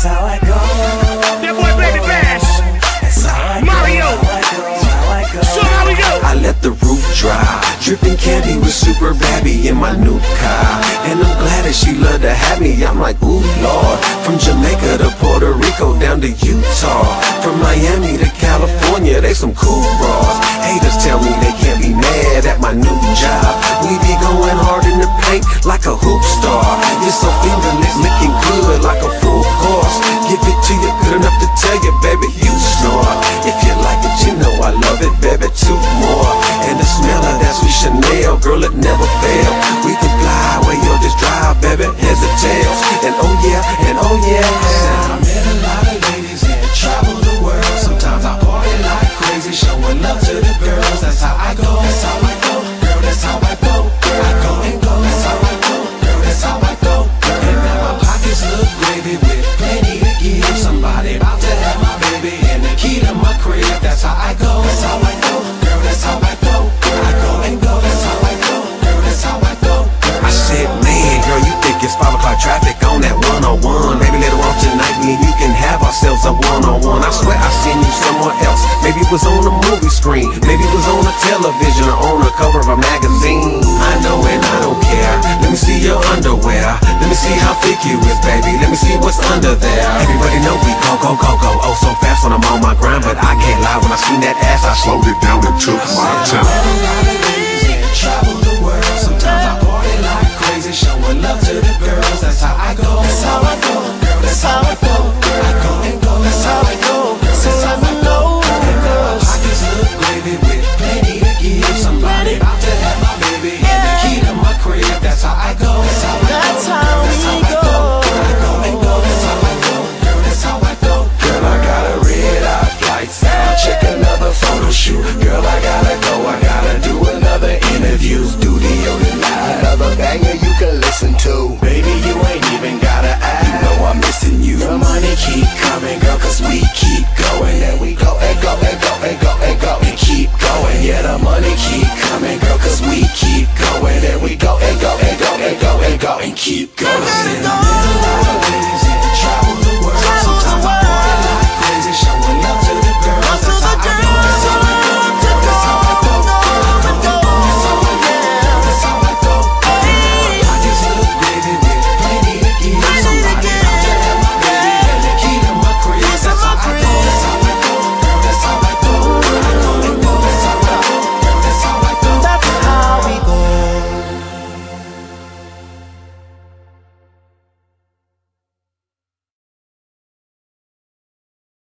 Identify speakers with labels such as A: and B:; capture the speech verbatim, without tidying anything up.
A: That's how I go.
B: That boy Baby Bash, Mario. So how we go?
C: I let the roof dry, dripping candy with Super Babby in my new car. And I'm glad that she loved to have me. I'm like, ooh, Lord. From Jamaica to Puerto Rico down to Utah, from Miami to California, they some cool bras. Haters tell me they can't be mad at my new job. We be going hard in the paint like a hoop star. You're so fingerless, looking good like a full course. Give it to you good enough to tell you, baby, you snore. If you like it, you know I love it, baby, two more. And the smell of that sweet Chanel, girl, it never fail. We can fly away or just drive, baby, heads or tails. And oh yeah, and oh yeah, I met a lot of ladies and travel the world. Sometimes I party like crazy, showing love to the girls. That's how I go, that's how I go, girl, that's how I go. I go and go, that's how I go, girl, that's how I go. And now my pockets look gravy with plenty to give. Somebody about to have my baby and the key to my crib. That's how I go, that's how I go, girl, that's how I go. I go and go, that's how I go, girl, that's how I go. I said, man, girl, you think it's five o'clock traffic on that one oh one? Maybe later on tonight, me and you can have ourselves a one-on-one. I swear I seen you somewhere else. Maybe it was on a movie screen, maybe it was on a television or on the cover of a magazine. I know and I don't care. Let me see your underwear. Let me see how thick you is, baby. Let me see what's under there. Everybody know we go, go, go, go. Oh, so fast when I'm on my grind, but I can't lie. When I seen that ass, I slowed it down and took my time.